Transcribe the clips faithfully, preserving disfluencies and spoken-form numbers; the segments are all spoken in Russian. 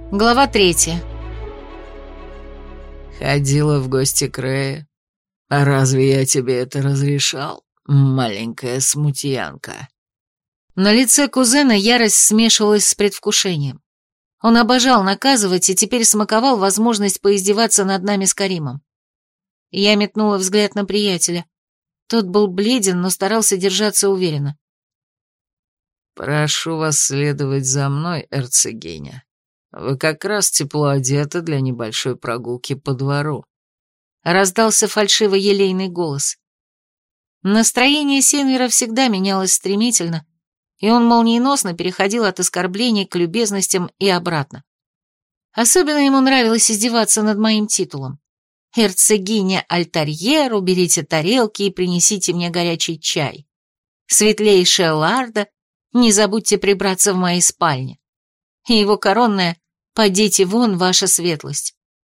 Глава третья. Ходила в гости к Рее. А разве я тебе это разрешал, маленькая смутьянка? На лице кузена ярость смешивалась с предвкушением. Он обожал наказывать и теперь смаковал возможность поиздеваться над нами с Каримом. Я метнула взгляд на приятеля. Тот был бледен, но старался держаться уверенно. «Прошу вас следовать за мной, эрцегиня. Вы как раз тепло одеты для небольшой прогулки по двору», — раздался фальшиво-елейный голос. Настроение Сенвера всегда менялось стремительно, и он молниеносно переходил от оскорблений к любезностям и обратно. Особенно ему нравилось издеваться над моим титулом. «Эрцегиня Альтарьер, уберите тарелки и принесите мне горячий чай. Светлейшая Ларда, не забудьте прибраться в моей спальне». И его коронная «Подите вон, ваша светлость».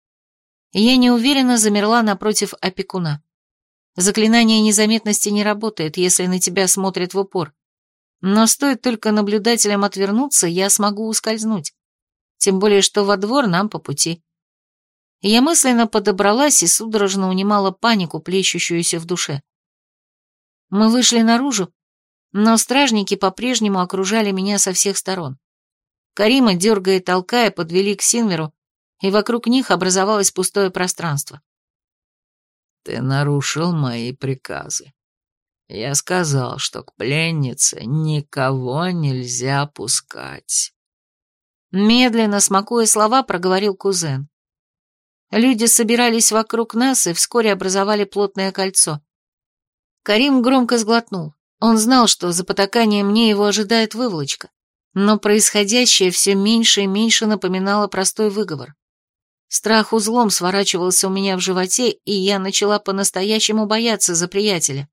Я неуверенно замерла напротив опекуна. Заклинание незаметности не работает, если на тебя смотрят в упор. Но стоит только наблюдателям отвернуться, я смогу ускользнуть. Тем более, что во двор нам по пути. Я мысленно подобралась и судорожно унимала панику, плещущуюся в душе. Мы вышли наружу, но стражники по-прежнему окружали меня со всех сторон. Карима, дергая и толкая, подвели к Синверу, и вокруг них образовалось пустое пространство. «Ты нарушил мои приказы. Я сказал, что к пленнице никого нельзя пускать». Медленно, смакуя слова, проговорил кузен. Люди собирались вокруг нас и вскоре образовали плотное кольцо. Карим громко сглотнул. Он знал, что за потакание мне его ожидает выволочка, но происходящее все меньше и меньше напоминало простой выговор. Страх узлом сворачивался у меня в животе, и я начала по-настоящему бояться за приятеля.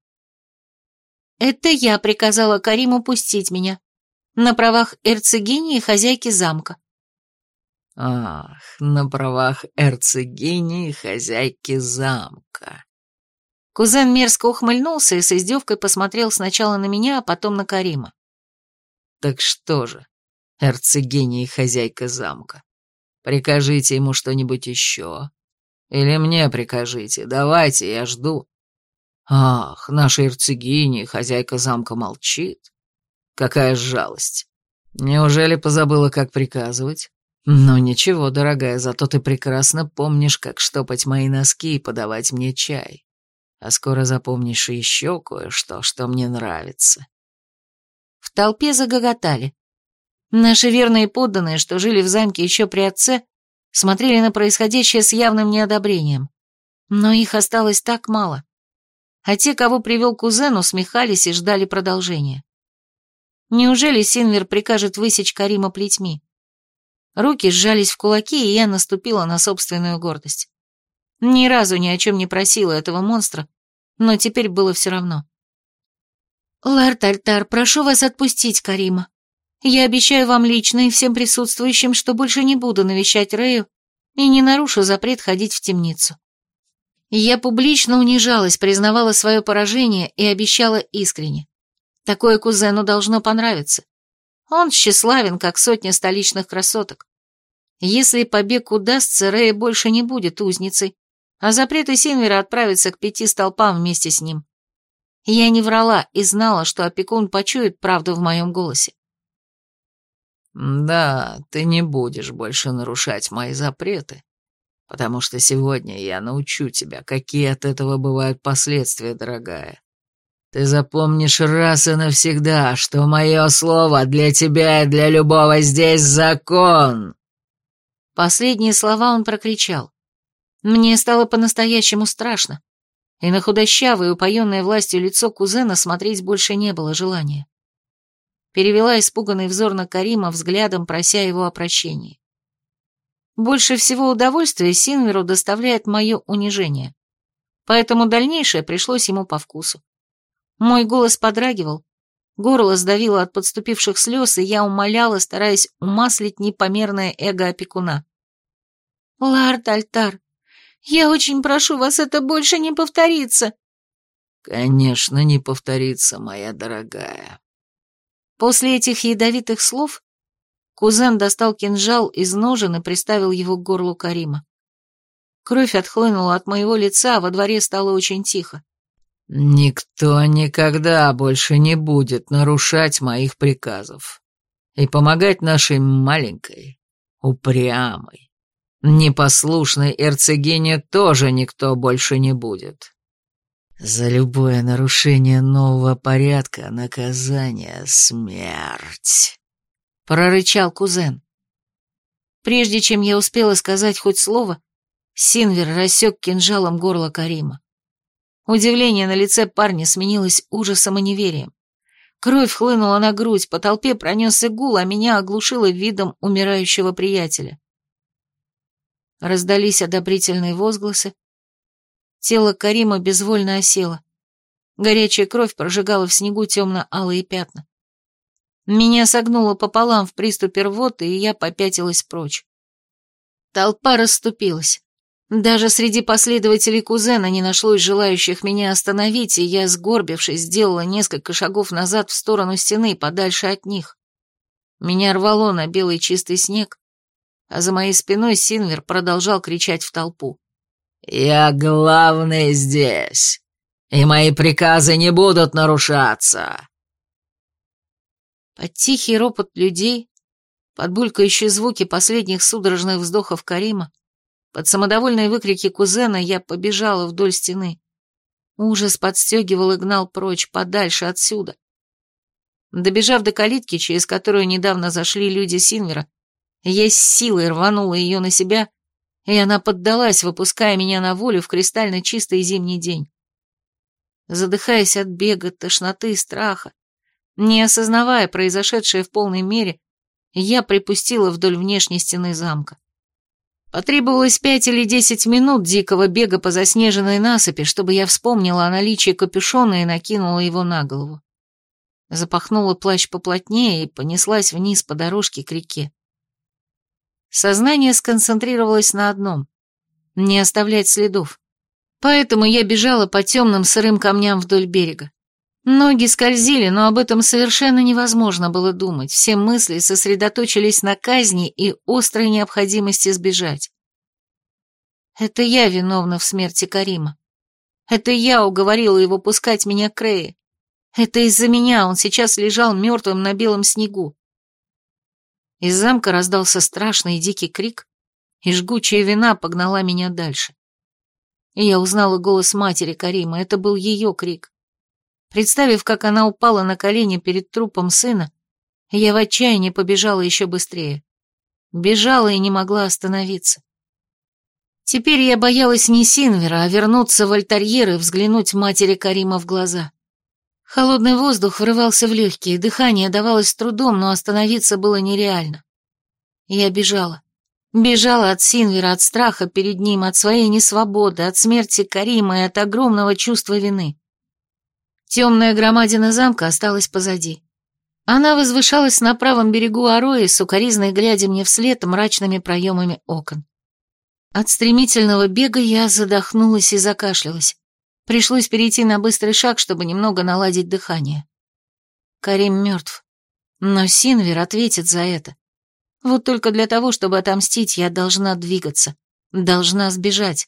Это я приказала Кариму пустить меня, на правах эрцегини и хозяйки замка. «Ах, на правах эрцегини и хозяйки замка». Кузен мерзко ухмыльнулся и с издевкой посмотрел сначала на меня, а потом на Карима. «Так что же, эрцегиня и хозяйка замка, прикажите ему что-нибудь еще? Или мне прикажите, давайте, я жду». «Ах, наша эрцегиня и хозяйка замка молчит. Какая жалость. Неужели позабыла, как приказывать? Ну ничего, дорогая, зато ты прекрасно помнишь, как штопать мои носки и подавать мне чай. А скоро запомнишь еще кое-что, что мне нравится». В толпе загоготали. Наши верные подданные, что жили в замке еще при отце, смотрели на происходящее с явным неодобрением. Но их осталось так мало. А те, кого привел кузен, усмехались и ждали продолжения. Неужели Синвер прикажет высечь Карима плетьми? Руки сжались в кулаки, и я наступила на собственную гордость. Ни разу ни о чем не просила этого монстра, но теперь было все равно. «Лард Альтар, прошу вас отпустить Карима. Я обещаю вам лично и всем присутствующим, что больше не буду навещать Рею и не нарушу запрет ходить в темницу». Я публично унижалась, признавала свое поражение и обещала искренне. Такое кузену должно понравиться. Он тщеславен, как сотня столичных красоток. Если побег удастся, Рея больше не будет узницей, а запреты Синвера отправятся к пяти столпам вместе с ним. Я не врала и знала, что опекун почует правду в моем голосе. «Да, ты не будешь больше нарушать мои запреты, потому что сегодня я научу тебя, какие от этого бывают последствия, дорогая. Ты запомнишь раз и навсегда, что мое слово для тебя и для любого здесь закон». Последние слова он прокричал. Мне стало по-настоящему страшно, и на худощавое, упоенное властью лицо кузена смотреть больше не было желания. Перевела испуганный взор на Карима, взглядом прося его о прощении. Больше всего удовольствия Синверу доставляет мое унижение, поэтому дальнейшее пришлось ему по вкусу. Мой голос подрагивал, горло сдавило от подступивших слез, и я умоляла, стараясь умаслить непомерное эго опекуна. «Лард Альтар, я очень прошу вас, это больше не повторится». «Конечно, не повторится, моя дорогая». После этих ядовитых слов Кузен достал кинжал из ножен и приставил его к горлу Карима. Кровь отхлынула от моего лица, а во дворе стало очень тихо. «Никто никогда больше не будет нарушать моих приказов и помогать нашей маленькой, упрямой, непослушной эрцегине тоже никто больше не будет. За любое нарушение нового порядка наказание — смерть», — прорычал кузен. Прежде чем я успела сказать хоть слово, Синвер рассек кинжалом горло Карима. Удивление на лице парня сменилось ужасом и неверием. Кровь хлынула на грудь, по толпе пронесся гул, а меня оглушило видом умирающего приятеля. Раздались одобрительные возгласы. Тело Карима безвольно осело. Горячая кровь прожигала в снегу темно-алые пятна. Меня согнуло пополам в приступе рвоты, и я попятилась прочь. Толпа расступилась. Даже среди последователей кузена не нашлось желающих меня остановить, и я, сгорбившись, сделала несколько шагов назад в сторону стены, подальше от них. Меня рвало на белый чистый снег, а за моей спиной Синвер продолжал кричать в толпу. «Я главный здесь, и мои приказы не будут нарушаться!» Под тихий ропот людей, под булькающие звуки последних судорожных вздохов Карима, под самодовольные выкрики кузена я побежала вдоль стены. Ужас подстегивал и гнал прочь, подальше отсюда. Добежав до калитки, через которую недавно зашли люди Синвера, я с силой рванула ее на себя, и она поддалась, выпуская меня на волю в кристально чистый зимний день. Задыхаясь от бега, тошноты и страха, не осознавая произошедшее в полной мере, я припустила вдоль внешней стены замка. Потребовалось пять или десять минут дикого бега по заснеженной насыпи, чтобы я вспомнила о наличии капюшона и накинула его на голову. Запахнула плащ поплотнее и понеслась вниз по дорожке к реке. Сознание сконцентрировалось на одном — не оставлять следов. Поэтому я бежала по темным сырым камням вдоль берега. Ноги скользили, но об этом совершенно невозможно было думать. Все мысли сосредоточились на казни и острой необходимости сбежать. Это я виновна в смерти Карима. Это я уговорила его пускать меня к Рее. Это из-за меня он сейчас лежал мертвым на белом снегу. Из замка раздался страшный дикий крик, и жгучая вина погнала меня дальше. И я узнала голос матери Карима, это был ее крик. Представив, как она упала на колени перед трупом сына, я в отчаянии побежала еще быстрее. Бежала и не могла остановиться. Теперь я боялась не Синвера, а вернуться в альтерьер и взглянуть матери Карима в глаза. Холодный воздух врывался в легкие, дыхание давалось с трудом, но остановиться было нереально. Я бежала. Бежала от Синвера, от страха перед ним, от своей несвободы, от смерти Карима и от огромного чувства вины. Темная громадина замка осталась позади. Она возвышалась на правом берегу Арои, сукоризной глядя мне вслед мрачными проемами окон. От стремительного бега я задохнулась и закашлялась. Пришлось перейти на быстрый шаг, чтобы немного наладить дыхание. Карим мертв, но Синвер ответит за это. Вот только для того, чтобы отомстить, я должна двигаться, должна сбежать.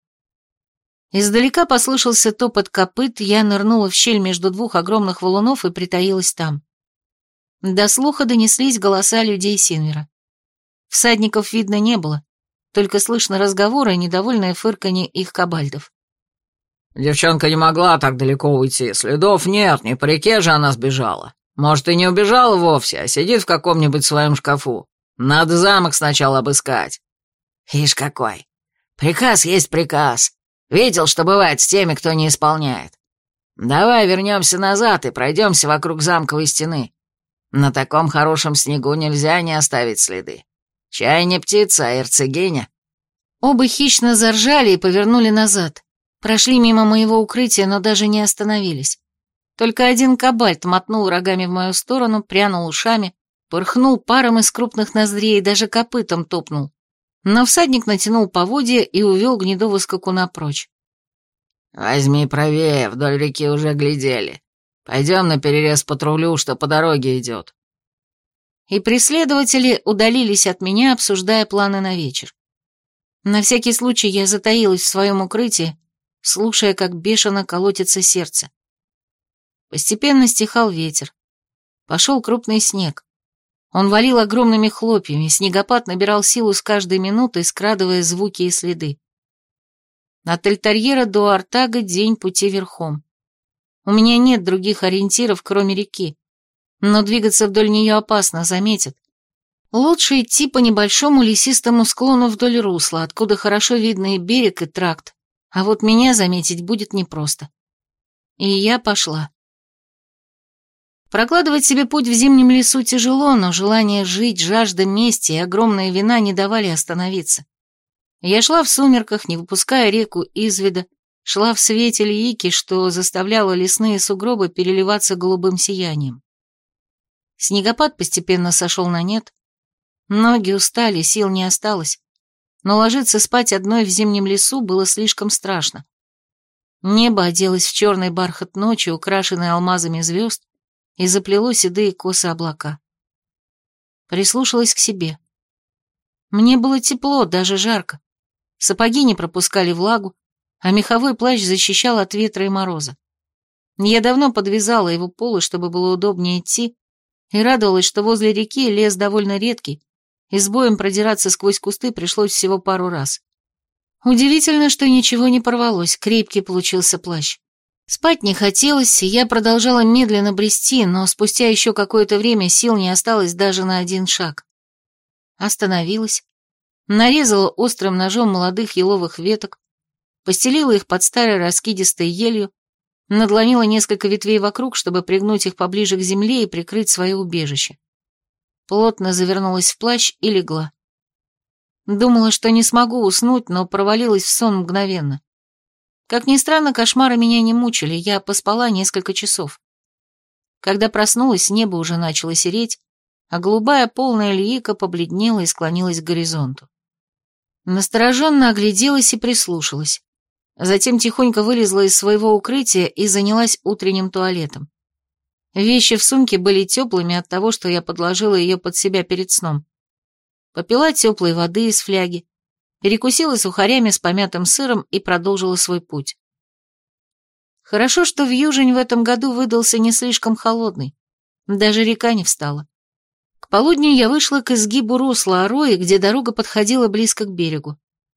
Издалека послышался топот копыт, я нырнула в щель между двух огромных валунов и притаилась там. До слуха донеслись голоса людей Синвера. Всадников видно не было, только слышно разговоры и недовольное фырканье их кабальдов. «Девчонка не могла так далеко уйти, следов нет, не по реке же она сбежала. Может, и не убежала вовсе, а сидит в каком-нибудь своем шкафу. Надо замок сначала обыскать». «Ишь какой! Приказ есть приказ. Видел, что бывает с теми, кто не исполняет. Давай вернемся назад и пройдемся вокруг замковой стены. На таком хорошем снегу нельзя не оставить следы. Чай не птица, а эрцегиня». Оба хищно заржали и повернули назад. Прошли мимо моего укрытия, но даже не остановились. Только один кабальт мотнул рогами в мою сторону, прянул ушами, пырхнул паром из крупных ноздрей и даже копытом топнул. Но всадник натянул поводья и увел гнедого скакуна прочь. «Возьми правее, вдоль реки уже глядели. Пойдем наперерез патрулю, что по дороге идет». и преследователи удалились от меня, обсуждая планы на вечер. На всякий случай я затаилась в своем укрытии, слушая, как бешено колотится сердце. Постепенно стихал ветер. Пошел крупный снег. Он валил огромными хлопьями, снегопад набирал силу с каждой минутой, скрадывая звуки и следы. От Альтарьера до Артага день пути верхом. У меня нет других ориентиров, кроме реки, но двигаться вдоль нее опасно, заметят. Лучше идти по небольшому лесистому склону вдоль русла, откуда хорошо видно и берег, и тракт, а вот меня заметить будет непросто. И я пошла. Прокладывать себе путь в зимнем лесу тяжело, но желание жить, жажда мести и огромная вина не давали остановиться. Я шла в сумерках, не выпуская реку из вида, шла в свете льики, что заставляло лесные сугробы переливаться голубым сиянием. Снегопад постепенно сошел на нет. Ноги устали, сил не осталось, но ложиться спать одной в зимнем лесу было слишком страшно. Небо оделось в черный бархат ночи, украшенный алмазами звезд, и заплело седые косы облака. Прислушалась к себе. Мне было тепло, даже жарко. Сапоги не пропускали влагу, а меховой плащ защищал от ветра и мороза. Я давно подвязала его полы, чтобы было удобнее идти, и радовалась, что возле реки лес довольно редкий, и с боем продираться сквозь кусты пришлось всего пару раз. Удивительно, что ничего не порвалось, крепкий получился плащ. Спать не хотелось, и я продолжала медленно брести, но спустя еще какое-то время сил не осталось даже на один шаг. Остановилась, нарезала острым ножом молодых еловых веток, постелила их под старой раскидистой елью, надломила несколько ветвей вокруг, чтобы пригнуть их поближе к земле и прикрыть свое убежище. Плотно завернулась в плащ и легла. Думала, что не смогу уснуть, но провалилась в сон мгновенно. Как ни странно, кошмары меня не мучили, я поспала несколько часов. Когда проснулась, небо уже начало сереть, а голубая полная льика побледнела и склонилась к горизонту. Настороженно огляделась и прислушалась. Затем тихонько вылезла из своего укрытия и занялась утренним туалетом. Вещи в сумке были теплыми от того, что я подложила ее под себя перед сном. Попила теплой воды из фляги, перекусила сухарями с помятым сыром и продолжила свой путь. Хорошо, что вьюжень в этом году выдался не слишком холодный, даже река не встала. К полудню я вышла к изгибу русла Орои, где дорога подходила близко к берегу.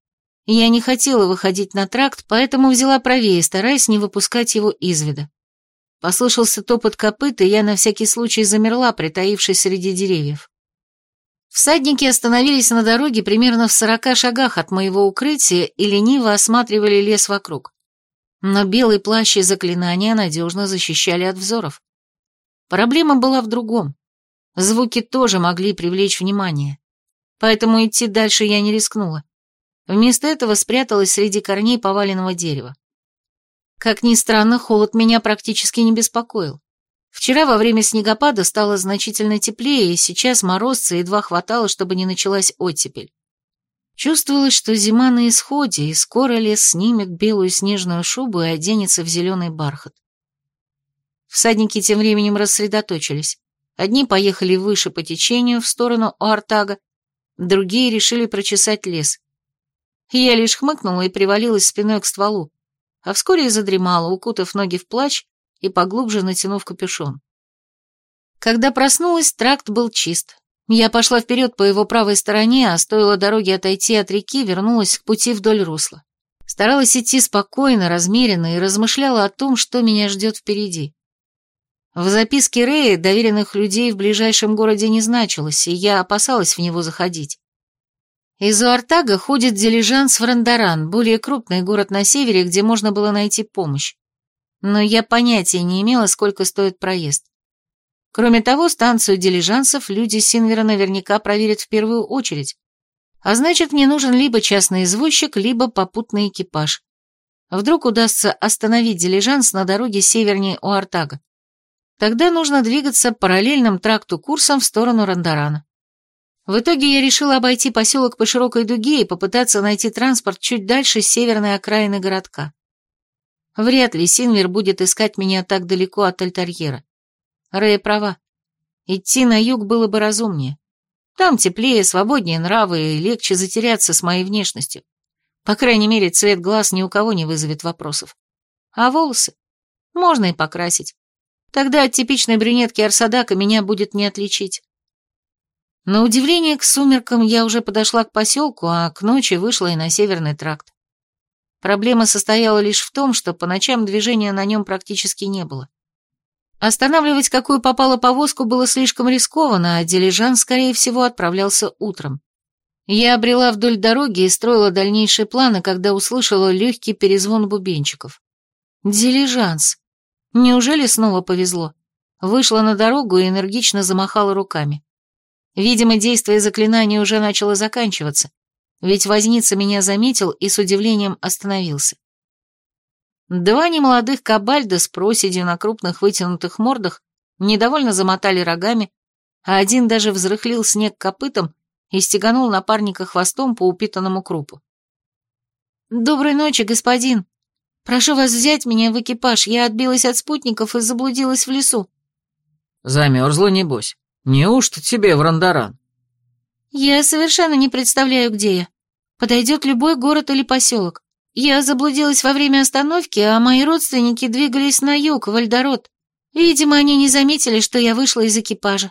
Я не хотела выходить на тракт, поэтому взяла правее, стараясь не выпускать его из вида. Послышался топот копыт, и я на всякий случай замерла, притаившись среди деревьев. Всадники остановились на дороге примерно в сорока шагах от моего укрытия и лениво осматривали лес вокруг. Но белый плащ и заклинания надежно защищали от взоров. Проблема была в другом. Звуки тоже могли привлечь внимание. Поэтому идти дальше я не рискнула. Вместо этого спряталась среди корней поваленного дерева. Как ни странно, холод меня практически не беспокоил. Вчера во время снегопада стало значительно теплее, и сейчас морозца едва хватало, чтобы не началась оттепель. Чувствовалось, что зима на исходе, и скоро лес снимет белую снежную шубу и оденется в зеленый бархат. Всадники тем временем рассредоточились. Одни поехали выше по течению, в сторону Артага, другие решили прочесать лес. Я лишь хмыкнула и привалилась спиной к стволу, а вскоре и задремала, укутав ноги в плащ и поглубже натянув капюшон. Когда проснулась, тракт был чист. Я пошла вперед по его правой стороне, а стоило дороге отойти от реки, вернулась к пути вдоль русла. Старалась идти спокойно, размеренно и размышляла о том, что меня ждет впереди. В записке Рэя доверенных людей в ближайшем городе не значилось, и я опасалась в него заходить. Из Артага ходит дилижанс в Рандаран, более крупный город на севере, где можно было найти помощь. Но я понятия не имела, сколько стоит проезд. Кроме того, станцию дилижансов люди Синвера наверняка проверят в первую очередь. А значит, мне нужен либо частный извозчик, либо попутный экипаж. Вдруг удастся остановить дилижанс на дороге севернее у Артага. Тогда нужно двигаться параллельным тракту курсом в сторону Рандарана. В итоге я решила обойти поселок по широкой дуге и попытаться найти транспорт чуть дальше северной окраины городка. Вряд ли Синвер будет искать меня так далеко от Альтарьера. Рэя права. Идти на юг было бы разумнее. Там теплее, свободнее нравы и легче затеряться с моей внешностью. По крайней мере, цвет глаз ни у кого не вызовет вопросов. А волосы? Можно и покрасить. Тогда от типичной брюнетки Арсадака меня будет не отличить. На удивление, к сумеркам я уже подошла к поселку, а к ночи вышла и на Северный тракт. Проблема состояла лишь в том, что по ночам движения на нем практически не было. Останавливать какую попало повозку было слишком рискованно, а дилижанс, скорее всего, отправлялся утром. Я обрела вдоль дороги и строила дальнейшие планы, когда услышала легкий перезвон бубенчиков. Дилижанс. Неужели снова повезло? Вышла на дорогу и энергично замахала руками. Видимо, действие заклинания уже начало заканчиваться, ведь возница меня заметил и с удивлением остановился. Два немолодых кабальда с проседью на крупных вытянутых мордах недовольно замотали рогами, а один даже взрыхлил снег копытом и стеганул напарника хвостом по упитанному крупу. «Доброй ночи, господин. Прошу вас взять меня в экипаж, я отбилась от спутников и заблудилась в лесу». «Замерзла, небось? Неужто тебе в Рандаран?» «Я совершенно не представляю, где я. Подойдет любой город или поселок. Я заблудилась во время остановки, а мои родственники двигались на юг, в Альдород. Видимо, они не заметили, что я вышла из экипажа».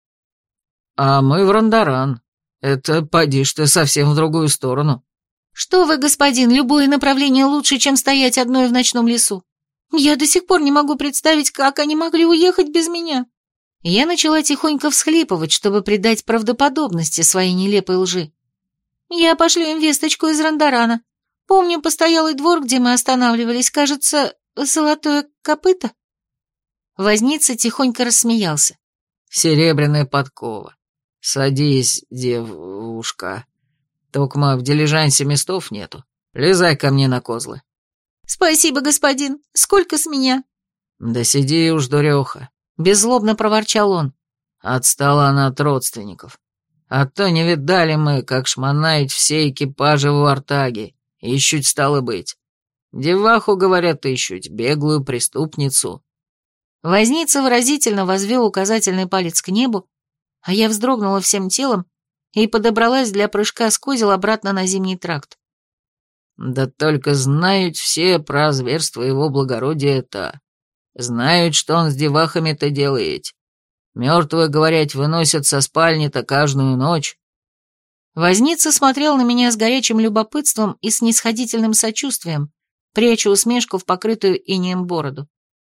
«А мы в Рандаран. Это, поди ж ты, совсем в другую сторону». «Что вы, господин, любое направление лучше, чем стоять одной в ночном лесу. Я до сих пор не могу представить, как они могли уехать без меня». Я начала тихонько всхлипывать, чтобы придать правдоподобности своей нелепой лжи. «Я пошлю им весточку из Рандарана. Помню постоялый двор, где мы останавливались, кажется, золотое копыто». Возница тихонько рассмеялся. «Серебряная подкова. Садись, девушка. Токма в дилижансе местов нету. Лезай ко мне на козлы». «Спасибо, господин. Сколько с меня?» «Да сиди уж, дуреха», — беззлобно проворчал он. «Отстала она от родственников. А то не видали мы, как шмонают все экипажи в Вартаге. Ищуть стало быть. Деваху, говорят, ищуть, беглую преступницу». Возница выразительно возвел указательный палец к небу, а я вздрогнула всем телом и подобралась для прыжка с козел обратно на Зимний тракт. «Да только знают все про зверство его благородия-то. Знают, что он с девахами-то делает. Мертвые, говорят, выносят со спальни-то каждую ночь». Возница смотрел на меня с горячим любопытством и снисходительным сочувствием, пряча усмешку в покрытую инеем бороду.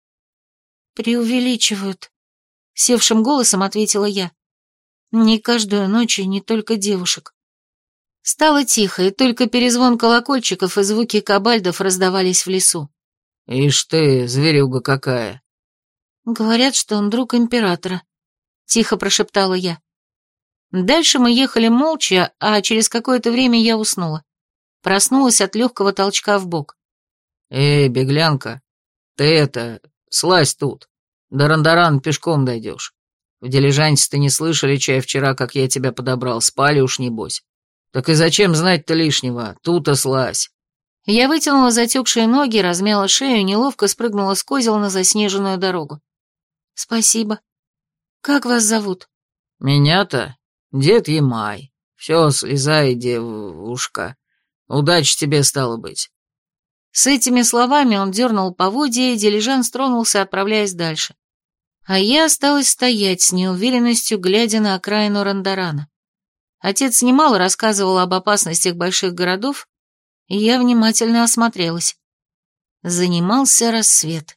«Преувеличивают», — севшим голосом ответила я. «Не каждую ночь и не только девушек». Стало тихо, и только перезвон колокольчиков и звуки кабальдов раздавались в лесу. «Ишь ты, зверюга какая!» «Говорят, что он друг императора», — тихо прошептала я. Дальше мы ехали молча, а через какое-то время я уснула. Проснулась от легкого толчка в бок. «Эй, беглянка, ты это, слазь тут. До Рандаран пешком дойдешь. В дилижансе-то не слышали, чай вчера, как я тебя подобрал, спали уж небось. Так и зачем знать-то лишнего? Тут-то слазь». Я вытянула затекшие ноги, размяла шею и неловко спрыгнула с козел на заснеженную дорогу. «Спасибо. Как вас зовут?» «Меня-то? Дед Ямай. Все, слезай, девушка. Удачи тебе, стало быть». С этими словами он дернул поводья, и дилижанс тронулся, отправляясь дальше. А я осталась стоять с неуверенностью, глядя на окраину Рандарана. Отец немало рассказывал об опасностях больших городов, и я внимательно осмотрелась. Занимался рассвет.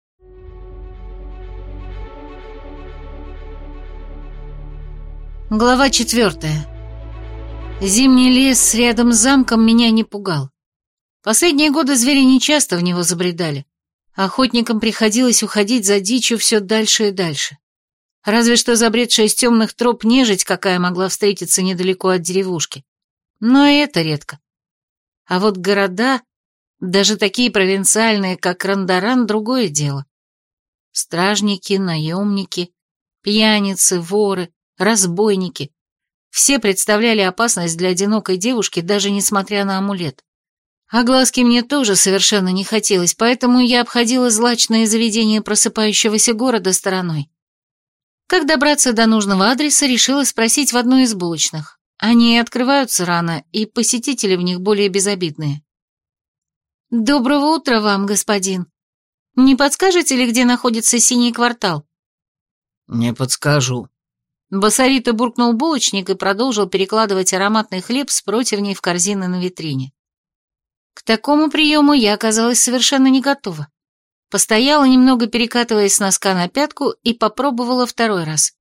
Глава четвертая. Зимний лес рядом с замком меня не пугал. Последние годы звери нечасто в него забредали. Охотникам приходилось уходить за дичью все дальше и дальше. Разве что забредшая из темных троп нежить, какая могла встретиться недалеко от деревушки. Но и это редко. А вот города, даже такие провинциальные, как Рандаран, другое дело. Стражники, наемники, пьяницы, воры, разбойники. Все представляли опасность для одинокой девушки, даже несмотря на амулет. А глазки мне тоже совершенно не хотелось, поэтому я обходила злачные заведения просыпающегося города стороной. Как добраться до нужного адреса, решила спросить в одной из булочных. Они открываются рано, и посетители в них более безобидные. «Доброго утра вам, господин. Не подскажете ли, где находится синий квартал?» «Не подскажу». Басовито буркнул булочник и продолжил перекладывать ароматный хлеб с противней в корзины на витрине. К такому приему я оказалась совершенно не готова. Постояла немного, перекатываясь с носка на пятку, и попробовала второй раз.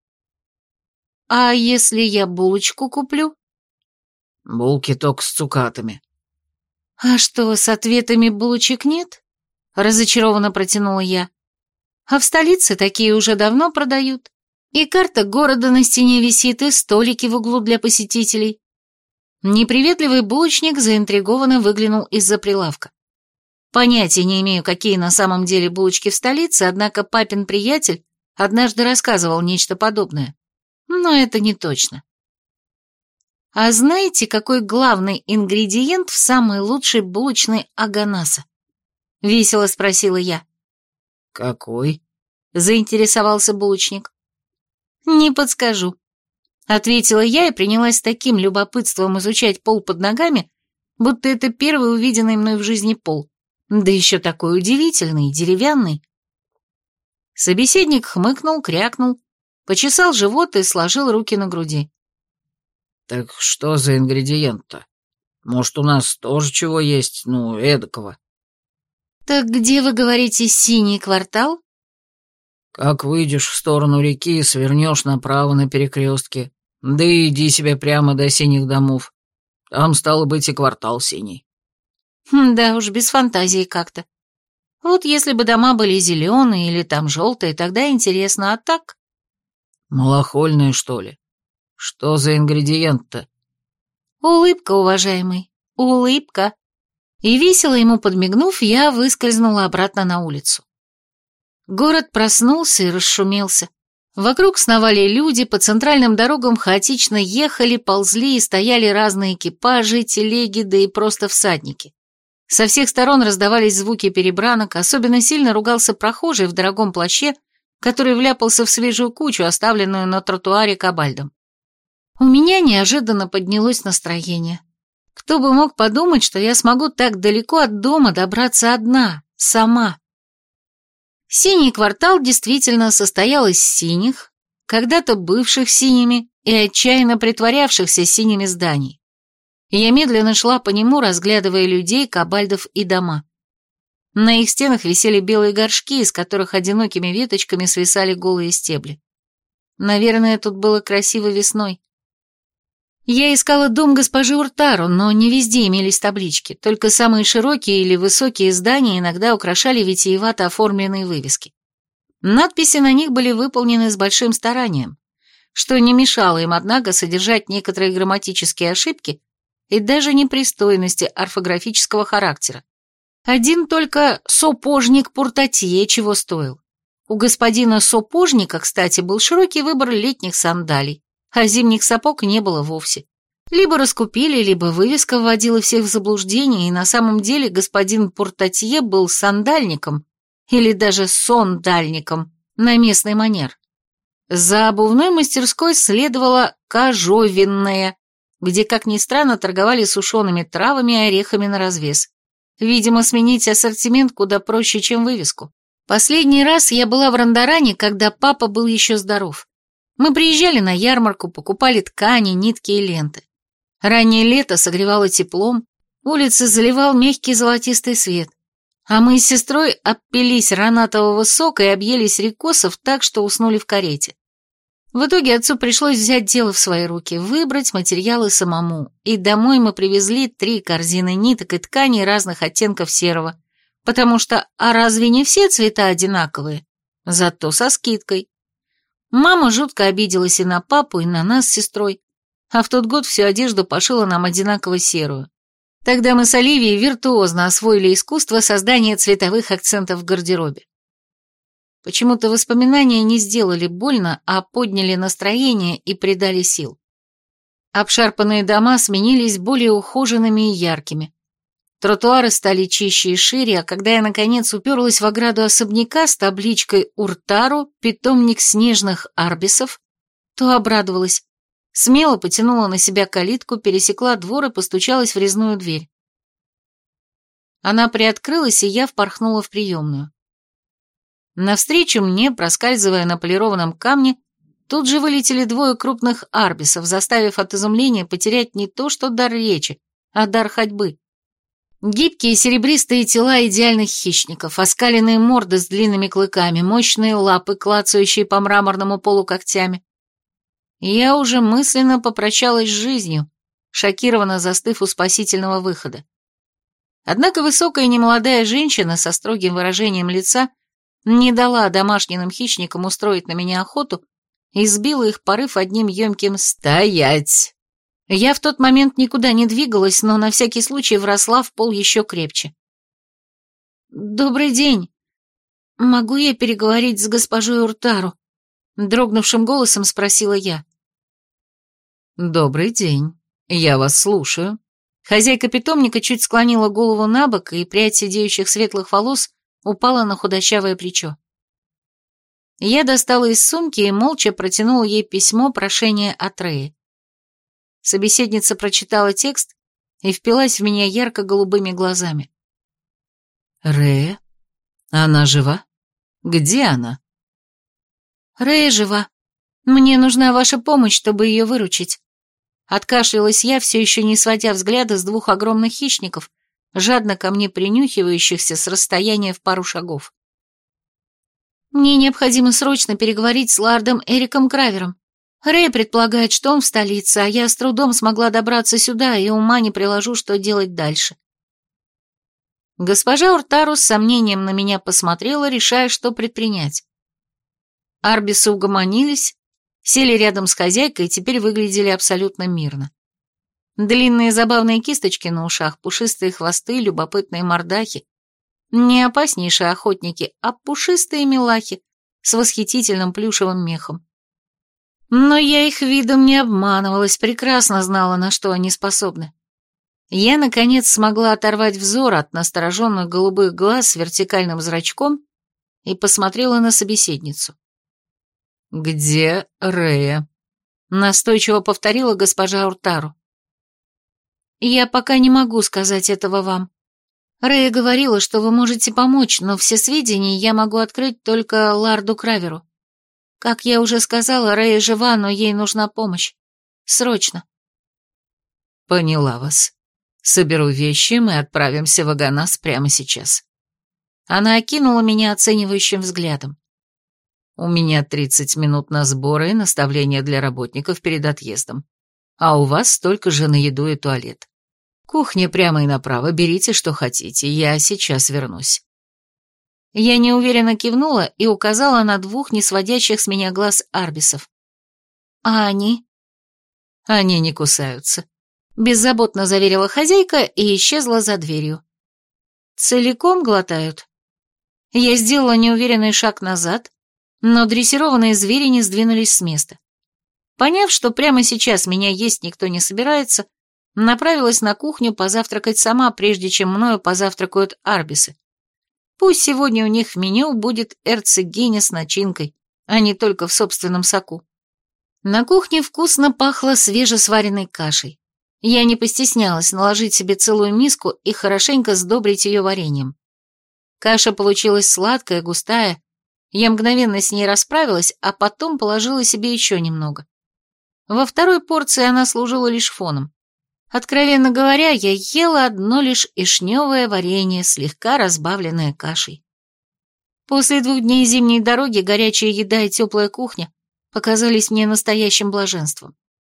«А если я булочку куплю?» «Булки только с цукатами». «А что, с ответами булочек нет?» Разочарованно протянула я. «А в столице такие уже давно продают. И карта города на стене висит, и столики в углу для посетителей». Неприветливый булочник заинтригованно выглянул из-за прилавка. Понятия не имею, какие на самом деле булочки в столице, однако папин приятель однажды рассказывал нечто подобное. Но это не точно. «А знаете, какой главный ингредиент в самой лучшей булочной Аганаса?» — весело спросила я. «Какой?» — заинтересовался булочник. «Не подскажу», — ответила я и принялась с таким любопытством изучать пол под ногами, будто это первый увиденный мной в жизни пол, да еще такой удивительный, деревянный. Собеседник хмыкнул, крякнул, почесал живот и сложил руки на груди. «Так что за ингредиент-то? Может, у нас тоже чего есть, ну, эдакого?» «Так где, вы говорите, синий квартал?» «Как выйдешь в сторону реки, свернешь направо на перекрестке, да и иди себе прямо до синих домов. Там, стало быть, и квартал синий». «Да уж, без фантазии как-то. Вот если бы дома были зеленые или там желтые, тогда интересно, а так...» «Малохольные, что ли? Что за ингредиент-то?» «Улыбка, уважаемый, улыбка». И весело ему подмигнув, я выскользнула обратно на улицу. Город проснулся и расшумелся. Вокруг сновали люди, по центральным дорогам хаотично ехали, ползли и стояли разные экипажи, телеги, да и просто всадники. Со всех сторон раздавались звуки перебранок, особенно сильно ругался прохожий в дорогом плаще, который вляпался в свежую кучу, оставленную на тротуаре кабальдом. У меня неожиданно поднялось настроение. Кто бы мог подумать, что я смогу так далеко от дома добраться одна, сама. Синий квартал действительно состоял из синих, когда-то бывших синими и отчаянно притворявшихся синими зданий. Я медленно шла по нему, разглядывая людей, кабальдов и дома. На их стенах висели белые горшки, из которых одинокими веточками свисали голые стебли. Наверное, тут было красиво весной. Я искала дом госпожи Уртару, но не везде имелись таблички, только самые широкие или высокие здания иногда украшали витиевато оформленные вывески. Надписи на них были выполнены с большим старанием, что не мешало им, однако, содержать некоторые грамматические ошибки и даже непристойности орфографического характера. Один только сапожник Пуртатье чего стоил. У господина сапожника, кстати, был широкий выбор летних сандалий, а зимних сапог не было вовсе. Либо раскупили, либо вывеска вводила всех в заблуждение, и на самом деле господин Пуртатье был сандальником, или даже сондальником, на местный манер. За обувной мастерской следовала кожовенная, где, как ни странно, торговали сушеными травами и орехами на развес. Видимо, сменить ассортимент куда проще, чем вывеску. Последний раз я была в Рандаране, когда папа был еще здоров. Мы приезжали на ярмарку, покупали ткани, нитки и ленты. Раннее лето согревало теплом, улицы заливал мягкий золотистый свет, а мы с сестрой обпились ранатового сока и объелись рикосов так, что уснули в карете. В итоге отцу пришлось взять дело в свои руки, выбрать материалы самому, и домой мы привезли три корзины ниток и тканей разных оттенков серого, потому что, а разве не все цвета одинаковые? Зато со скидкой. Мама жутко обиделась и на папу, и на нас с сестрой, а в тот год всю одежду пошила нам одинаково серую. Тогда мы с Оливией виртуозно освоили искусство создания цветовых акцентов в гардеробе. Почему-то воспоминания не сделали больно, а подняли настроение и придали сил. Обшарпанные дома сменились более ухоженными и яркими. Тротуары стали чище и шире, а когда я, наконец, уперлась в ограду особняка с табличкой «Уртару, питомник снежных арбисов», то обрадовалась. Смело потянула на себя калитку, пересекла двор и постучалась в резную дверь. Она приоткрылась, и я впорхнула в приемную. Навстречу мне, проскальзывая на полированном камне, тут же вылетели двое крупных арбисов, заставив от изумления потерять не то что дар речи, а дар ходьбы. Гибкие серебристые тела идеальных хищников, оскаленные морды с длинными клыками, мощные лапы, клацающие по мраморному полу когтями. Я уже мысленно попрощалась с жизнью, шокированно застыв у спасительного выхода. Однако высокая немолодая женщина со строгим выражением лица не дала домашним хищникам устроить на меня охоту и сбила их порыв одним емким «Стоять!». Я в тот момент никуда не двигалась, но на всякий случай вросла в пол еще крепче. «Добрый день. Могу я переговорить с госпожой Уртару?» Дрогнувшим голосом спросила я. «Добрый день. Я вас слушаю». Хозяйка питомника чуть склонила голову на бок, и прядь сидеющих светлых волос упала на худощавое плечо. Я достала из сумки и молча протянула ей письмо прошения от Рэи. Собеседница прочитала текст и впилась в меня ярко-голубыми глазами. «Рэя? Она жива? Где она?» «Рэя жива. Мне нужна ваша помощь, чтобы ее выручить». Откашлялась я, все еще не сводя взгляда с двух огромных хищников, жадно ко мне принюхивающихся с расстояния в пару шагов. «Мне необходимо срочно переговорить с лордом Эриком Кравером. Рэй предполагает, что он в столице, а я с трудом смогла добраться сюда, и ума не приложу, что делать дальше». Госпожа Уртару с сомнением на меня посмотрела, решая, что предпринять. Арбисы угомонились, сели рядом с хозяйкой и теперь выглядели абсолютно мирно. Длинные забавные кисточки на ушах, пушистые хвосты, любопытные мордахи. Не опаснейшие охотники, а пушистые милахи с восхитительным плюшевым мехом. Но я их видом не обманывалась, прекрасно знала, на что они способны. Я, наконец, смогла оторвать взор от настороженных голубых глаз с вертикальным зрачком и посмотрела на собеседницу. «Где Рэя?» — настойчиво повторила госпожа Уртару. «Я пока не могу сказать этого вам. Рэя говорила, что вы можете помочь, но все сведения я могу открыть только лорду Краверу. Как я уже сказала, Рэя жива, но ей нужна помощь. Срочно». «Поняла вас. Соберу вещи, мы отправимся в Аганас прямо сейчас». Она окинула меня оценивающим взглядом. «У меня тридцать минут на сборы и наставления для работников перед отъездом, а у вас столько же на еду и туалет. Кухня прямо и направо, берите, что хотите, я сейчас вернусь». Я неуверенно кивнула и указала на двух не сводящих с меня глаз арбисов. «А они?» «Они не кусаются», — беззаботно заверила хозяйка и исчезла за дверью. «Целиком глотают?» Я сделала неуверенный шаг назад, но дрессированные звери не сдвинулись с места. Поняв, что прямо сейчас меня есть никто не собирается, направилась на кухню позавтракать сама, прежде чем мною позавтракают арбисы. Пусть сегодня у них в меню будет эрцегиня с начинкой, а не только в собственном соку. На кухне вкусно пахло свежесваренной кашей. Я не постеснялась наложить себе целую миску и хорошенько сдобрить ее вареньем. Каша получилась сладкая, густая. Я мгновенно с ней расправилась, а потом положила себе еще немного. Во второй порции она служила лишь фоном. Откровенно говоря, я ела одно лишь ишневое варенье, слегка разбавленное кашей. После двух дней зимней дороги горячая еда и теплая кухня показались мне настоящим блаженством.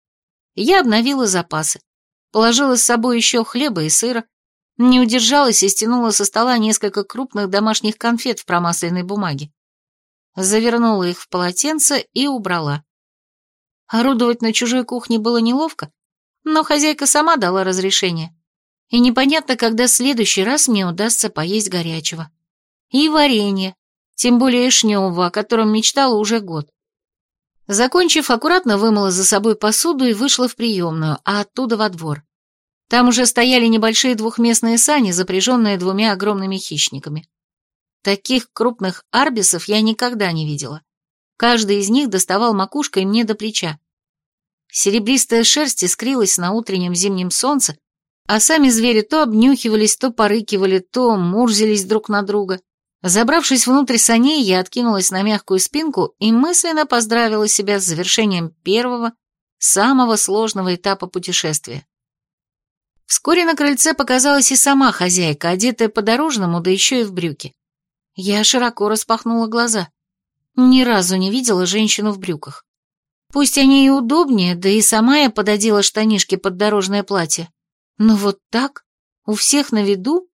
Я обновила запасы, положила с собой еще хлеба и сыра, не удержалась и стянула со стола несколько крупных домашних конфет в промасленной бумаге. Завернула их в полотенце и убрала. Орудовать на чужой кухне было неловко, но хозяйка сама дала разрешение, и непонятно, когда в следующий раз мне удастся поесть горячего. И варенье, тем более ишневого, о котором мечтала уже год. Закончив, аккуратно вымыла за собой посуду и вышла в приемную, а оттуда во двор. Там уже стояли небольшие двухместные сани, запряженные двумя огромными хищниками. Таких крупных арбисов я никогда не видела. Каждый из них доставал макушкой мне до плеча. Серебристая шерсть искрилась на утреннем зимнем солнце, а сами звери то обнюхивались, то порыкивали, то мурзились друг на друга. Забравшись внутрь саней, я откинулась на мягкую спинку и мысленно поздравила себя с завершением первого, самого сложного этапа путешествия. Вскоре на крыльце показалась и сама хозяйка, одетая по-дорожному, да еще и в брюки. Я широко распахнула глаза. Ни разу не видела женщину в брюках. Пусть они и удобнее, да и сама я пододела штанишки под дорожное платье. Но вот так, у всех на виду?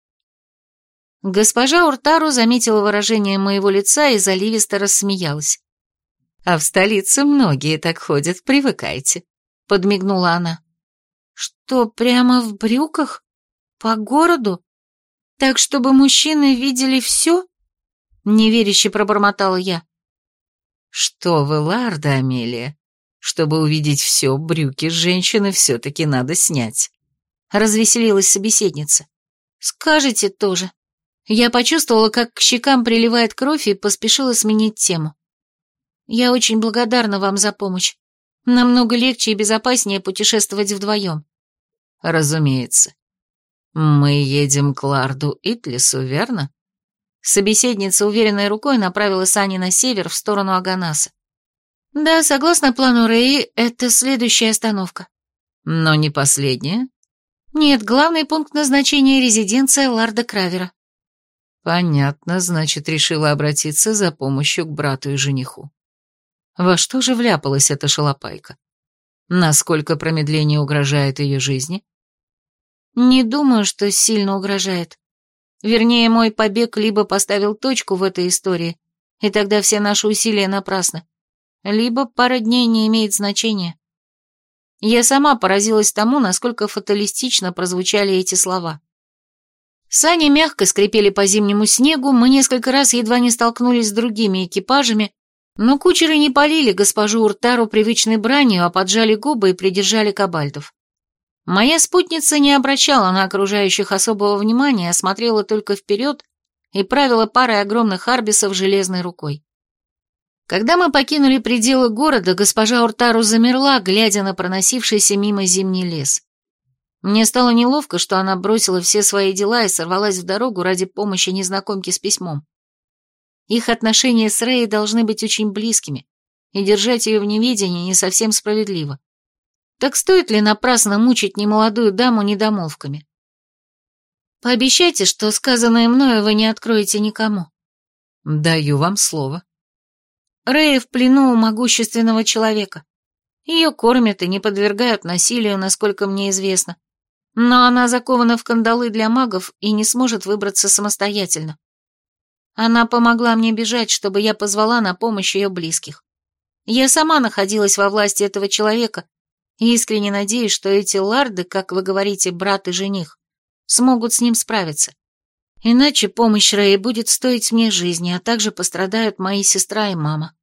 Госпожа Уртару заметила выражение моего лица и заливисто рассмеялась. «А в столице многие так ходят, привыкайте», — подмигнула она. «Что, прямо в брюках? По городу? Так, чтобы мужчины видели все?» — неверяще пробормотала я. «Что вы, Ларда, Амелия, чтобы увидеть все, брюки женщины все-таки надо снять», — развеселилась собеседница. «Скажете тоже». Я почувствовала, как к щекам приливает кровь и поспешила сменить тему. «Я очень благодарна вам за помощь. Намного легче и безопаснее путешествовать вдвоем». «Разумеется. Мы едем к Ларду Итлису, верно?» Собеседница уверенной рукой направила сани на север в сторону Аганаса. «Да, согласно плану Реи, это следующая остановка». «Но не последняя?» «Нет, главный пункт назначения — резиденция Ларда Кравера». «Понятно, значит, решила обратиться за помощью к брату и жениху. Во что же вляпалась эта шалопайка? Насколько промедление угрожает ее жизни?» «Не думаю, что сильно угрожает. Вернее, мой побег либо поставил точку в этой истории, и тогда все наши усилия напрасны, либо пара дней не имеет значения». Я сама поразилась тому, насколько фаталистично прозвучали эти слова. Сани мягко скрипели по зимнему снегу, мы несколько раз едва не столкнулись с другими экипажами, но кучеры не полили госпожу Уртару привычной бранью, а поджали губы и придержали кабальдов. Моя спутница не обращала на окружающих особого внимания, а смотрела только вперед и правила парой огромных арбисов железной рукой. Когда мы покинули пределы города, госпожа Уртару замерла, глядя на проносившийся мимо зимний лес. Мне стало неловко, что она бросила все свои дела и сорвалась в дорогу ради помощи незнакомке с письмом. Их отношения с Рей должны быть очень близкими, и держать ее в неведении не совсем справедливо. Так стоит ли напрасно мучить немолодую даму недомолвками? Пообещайте, что сказанное мною вы не откроете никому. Даю вам слово. Рэй в плену у могущественного человека. Ее кормят и не подвергают насилию, насколько мне известно. Но она закована в кандалы для магов и не сможет выбраться самостоятельно. Она помогла мне бежать, чтобы я позвала на помощь ее близких. Я сама находилась во власти этого человека и искренне надеюсь, что эти ларды, как вы говорите, брат и жених, смогут с ним справиться. Иначе помощь Рэи будет стоить мне жизни, а также пострадают мои сестра и мама.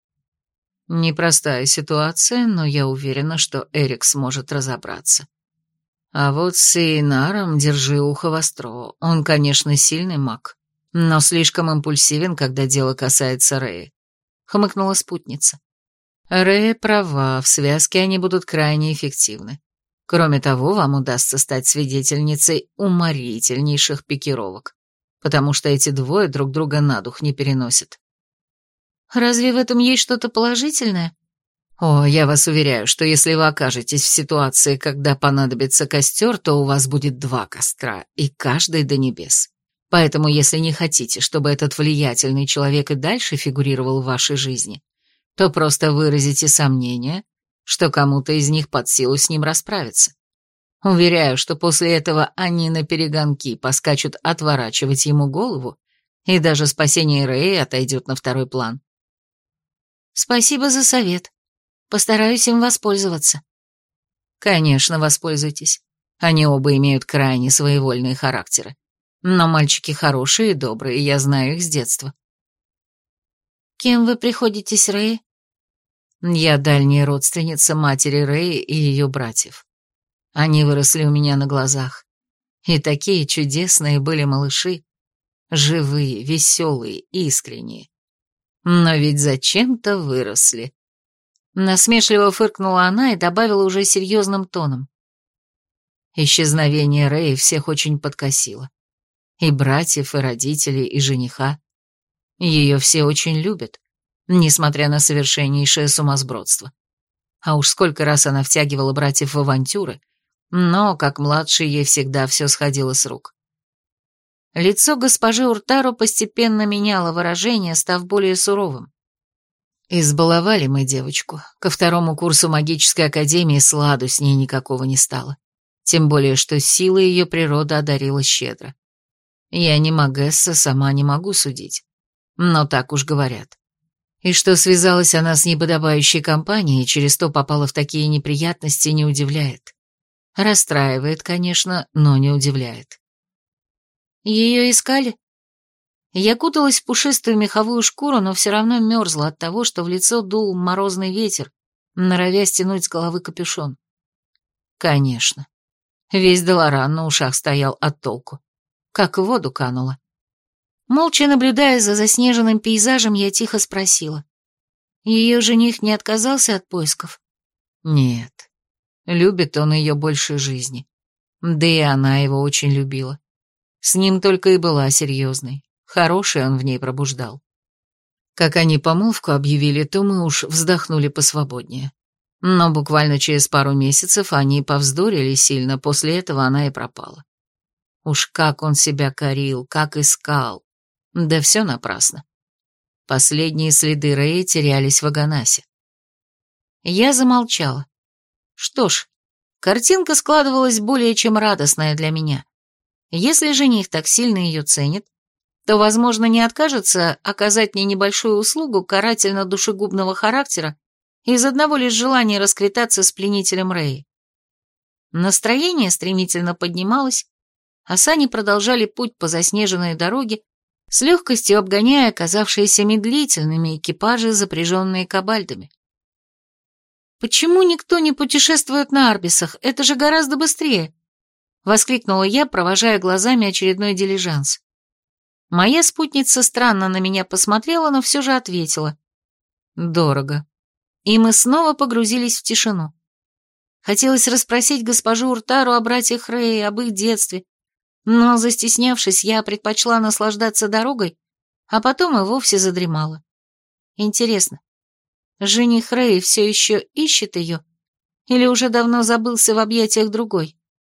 Непростая ситуация, но я уверена, что Эрик сможет разобраться. А вот с Эйнаром держи ухо востро. Он, конечно, сильный маг, но слишком импульсивен, когда дело касается Рэи. Хмыкнула спутница. Рэя права, в связке они будут крайне эффективны. Кроме того, вам удастся стать свидетельницей уморительнейших пикировок, потому что эти двое друг друга на дух не переносят. Разве в этом есть что-то положительное? О, я вас уверяю, что если вы окажетесь в ситуации, когда понадобится костер, то у вас будет два костра, и каждый до небес. Поэтому, если не хотите, чтобы этот влиятельный человек и дальше фигурировал в вашей жизни, то просто выразите сомнение, что кому-то из них под силу с ним расправиться. Уверяю, что после этого они наперегонки поскачут отворачивать ему голову, и даже спасение Рэи отойдет на второй план. Спасибо за совет. Постараюсь им воспользоваться. Конечно, воспользуйтесь. Они оба имеют крайне своевольные характеры. Но мальчики хорошие и добрые, я знаю их с детства. Кем вы приходитесь Рэи? Я дальняя родственница матери Рэи и ее братьев. Они выросли у меня на глазах. И такие чудесные были малыши. Живые, веселые, искренние. Но ведь зачем-то выросли. Насмешливо фыркнула она и добавила уже серьезным тоном. Исчезновение Рэи всех очень подкосило. И братьев, и родителей, и жениха. Ее все очень любят, несмотря на совершеннейшее сумасбродство. А уж сколько раз она втягивала братьев в авантюры, но, как младшей, ей всегда все сходило с рук. Лицо госпожи Уртаро постепенно меняло выражение, став более суровым. Избаловали мы девочку. Ко второму курсу магической академии сладу с ней никакого не стало. Тем более, что силой ее природа одарила щедро. Я не магесса, сама не могу судить. Но так уж говорят. И что связалась она с неподобающей компанией и через то попала в такие неприятности, не удивляет. Расстраивает, конечно, но не удивляет. Ее искали? Я куталась в пушистую меховую шкуру, но все равно мерзла от того, что в лицо дул морозный ветер, норовя стянуть с головы капюшон. Конечно. Весь Долоран на ушах стоял от толку. Как в воду канула. Молча наблюдая за заснеженным пейзажем, я тихо спросила. Ее жених не отказался от поисков? Нет. Любит он ее больше жизни. Да и она его очень любила. С ним только и была серьезной. Хороший он в ней пробуждал. Как они помолвку объявили, то мы уж вздохнули посвободнее. Но буквально через пару месяцев они повздорили сильно, после этого она и пропала. Уж как он себя корил, как искал. Да все напрасно. Последние следы Рэи терялись в Аганасе. Я замолчала. Что ж, картинка складывалась более чем радостная для меня. Если жених так сильно ее ценит, то, возможно, не откажется оказать мне небольшую услугу карательно-душегубного характера из одного лишь желания расквитаться с пленителем Рэи. Настроение стремительно поднималось, а сани продолжали путь по заснеженной дороге, с легкостью обгоняя оказавшиеся медлительными экипажи, запряженные кабальдами. «Почему никто не путешествует на Арбисах? Это же гораздо быстрее!» — воскликнула я, провожая глазами очередной дилижанс. Моя спутница странно на меня посмотрела, но все же ответила. «Дорого». И мы снова погрузились в тишину. Хотелось расспросить госпожу Уртару о братьях Рэи, об их детстве, но, застеснявшись, я предпочла наслаждаться дорогой, а потом и вовсе задремала. Интересно, жених Рэи все еще ищет ее или уже давно забылся в объятиях другой?